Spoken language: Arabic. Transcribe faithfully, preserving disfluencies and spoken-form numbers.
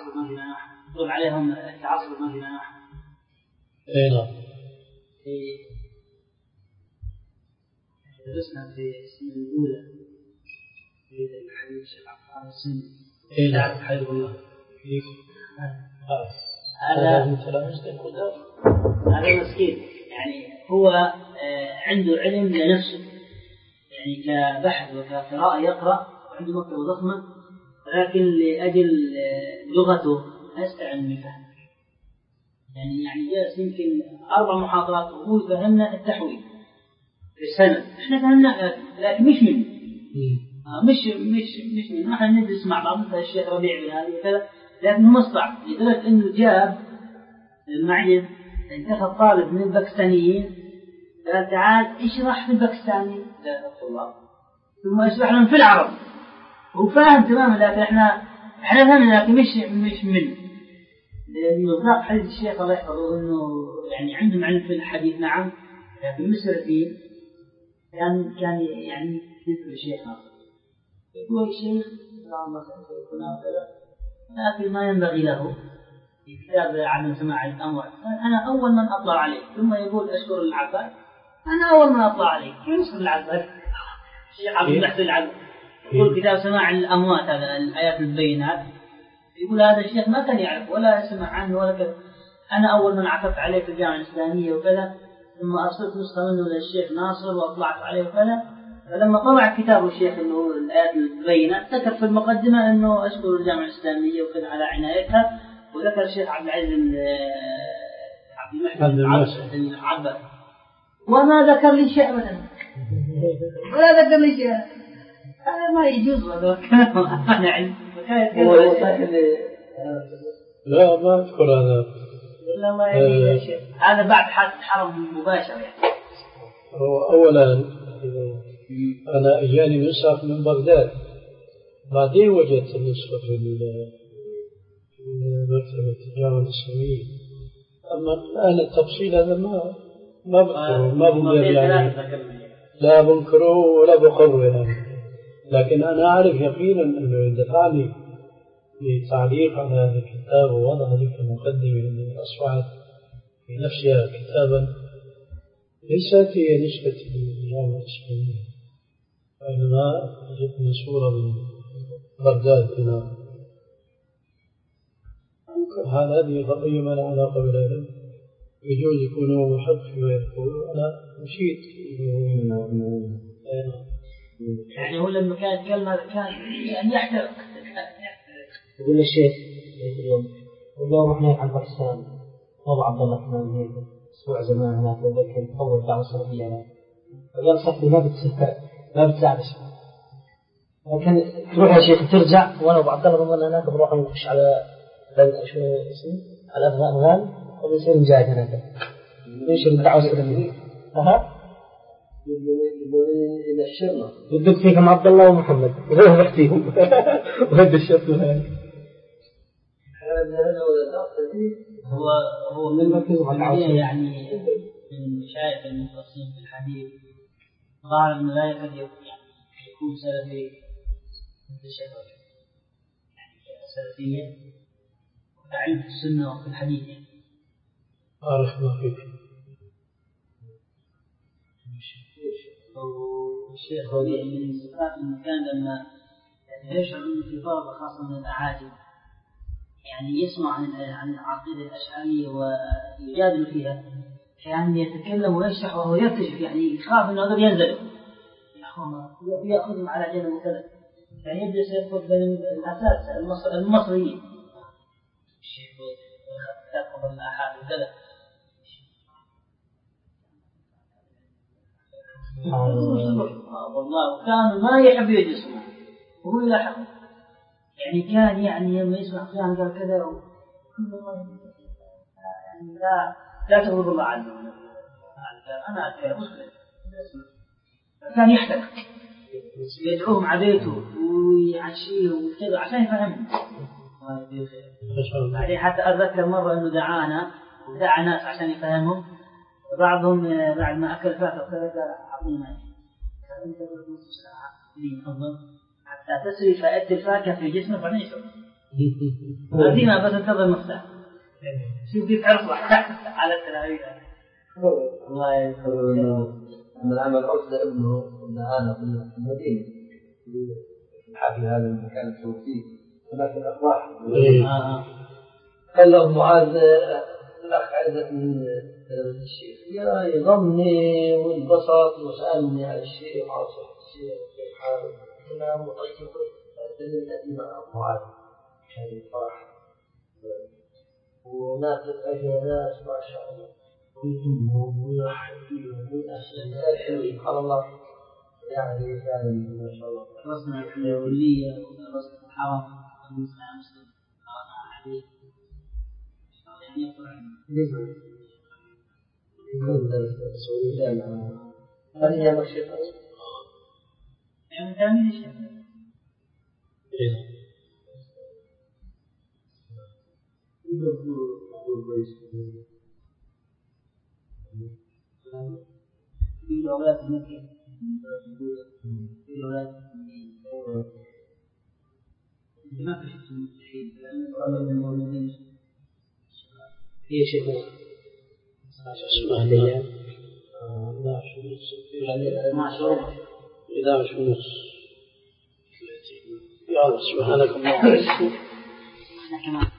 تعصب ما في ناح يطلب عليهم التعصب ما في ناح. اي نعم. درسنا في السنة الأولى في الحديث الشيخ عبد السن. اي نعم. حلو الله. كيف؟ هذا هذا مسكين يعني هو عنده علم لنفسه يعني كبحث وكقراءة يقرأ وعنده مكتبة ضخمة ولكن لأجل لغته أستعن بفهم يعني يعني جالس يمكن أربع محاضرات وهو فهمنا التحويل في السنة إحنا فهمنا لكن مش منه مش مش مش منه إحنا ندرس مع بعض مثل الشيخ ربيع بن هذه وكذا لكنه مصطع لدرجة إنه جاب المعجز انتخب طالب من الباكستانيين قال تعال اشرح في الباكستاني للطلاب ثم اشرح لهم في العرب هو فاهم تماما لكن احنا احنا فهمنا لكن مش مش منه لأنه حديث الشيخ الله يحفظه انه يعني عندهم علم في الحديث نعم لكن مصر فيه كان كان يعني يذكر الشيخ ناصر يقول الشيخ اللهم صل وسلم لكن ما ينبغي له في كتاب عدم سماع الأموات أنا أول من أطلع عليه ثم يقول أشكر العباد أنا أول من أطلع عليه كيف يشكر العباد الشيخ عبد المحسن العبد يقول كتاب سماع الأموات هذا الآيات البينات يقول هذا الشيخ ما كان يعرف ولا يسمع عنه ولا كذا أنا أول من عثرت عليه في الجامعة الإسلامية وكذا ثم أرسلت نسخة منه للشيخ ناصر وأطلعت عليه وكذا فلما طلع كتاب الشيخ إنه الآيات البينات ذكر في المقدمة إنه أشكر الجامعة الإسلامية وكذا على عنايتها وذكر الشيخ عبد العزيز عبد المحسن العبد وما ذكر لي شيء أبدا ولا ذكر لي شيء هذا ما يجوز هذا الكلام أنا علم لا ما أذكر هذا لا ما يجوز شيء هذا بعد حادث حرم مباشر يعني هو أولا أنا إجاني نسخ من بغداد بعدين وجدت النسخة في مكتبة الجامعة الإسلامية أما الآن التفصيل هذا ما ما بذكره ما بقدر يعني لا بنكره ولا بقره يعني لكن أنا أعرف يقينا أنه دفعني لتعليق على هذا الكتاب ووضع ذلك المقدمة اللي أصبحت في نفسها كتابا ليست هي نسخة الجامعة الإسلامية وإنما جبنا صورة من بغداد هنا هذا هذه قضية ما لها علاقة بالعلم يجوز يكون هو محق فيما يقول أنا مشيت يعني هو لما كان يتكلم هذا كان يعني يحترق يقول الشيخ والله رحنا على باكستان أبو عبد الله كمان هيك أسبوع زمان هناك وذكر أول دعوة صلافية هناك وقال صحتي ما بتساعد ما بتساعد لكن تروح يا شيخ ترجع وأنا أبو عبد الله ضمن هناك بروح نخش على شو اسمه على الأفغان وبنصير نجاهد هناك ننشر الدعوة الإسلامية أها إلى الشرطة يدق فيكم عبد الله ومحمد وهو يحتيهم وهد الشرطة هذا هذا هو هو من مركز يعني من مشايخ المختصين في الحديث ظاهر أنه لا يكاد يكون سلفي مثل الشيخ يعني سلفية علم في السنة وفي الحديث أعرف ما فيك الشيخ ولي من صفات المكان لما يشعر أنه في طلبة خاصة من الأعاجم يعني يسمع عن عن العقيدة الأشعرية ويجادل فيها كان يتكلم ويشرح وهو يكتشف يعني يخاف أنه هذا ينزل يأخذهم على جنب وكذا يعني يجلس يأخذ الأساس المصريين الشيخ تأخذ الأحاد وكذا والله كان ما يحب يجلس وهو يلاحظ يعني كان يعني لما يسمع فلان قال كذا يعني لا لا تغضب الله عنه أنا أتكلم مسلم كان يحترق يدعوهم على بيته ويعشيهم وكذا عشان يفهمهم بعدين حتى أذكر مرة إنه دعانا ودعا ناس عشان يفهمهم بعضهم بعد ما أكل فاكهة وكذا قال أعطيني ماء أنت نصف ساعة لين أفضل حتى تسري فائدة الفاكهة في جسمك بعدين يشرب هذه بس انتظر المفتاح. شوف كيف عرف على التلاويح. الله يذكر أن العمل عزة ابنه ابن آنا في المدينة في الحافل هذا المكان التوفيق هناك الأفراح. قال له معاذ الأخ عزة من الشيخ يا يضمني وانبسط وسألني على الشيخ وعلى صحة الشيخ كيف حاله هنا مطيب الدليل الذي مع معاذ هذه الفرح وناس أجناس ما شاء الله ويهمهم ويحبهم ويأسهم سبحان الله يعني فعلا ما شاء الله رسم الحلولية ورسم الحرم ونسمع مسلم قراءة عليه يعني يقرأ هل هي مشيئة؟ يعني تعمل شيء في الأولاد المكة في الأولاد ما في شيء مستحيل لأن المولودين هي شيء اسمع لي لا شو إذا شو نص يا سبحانك اللهم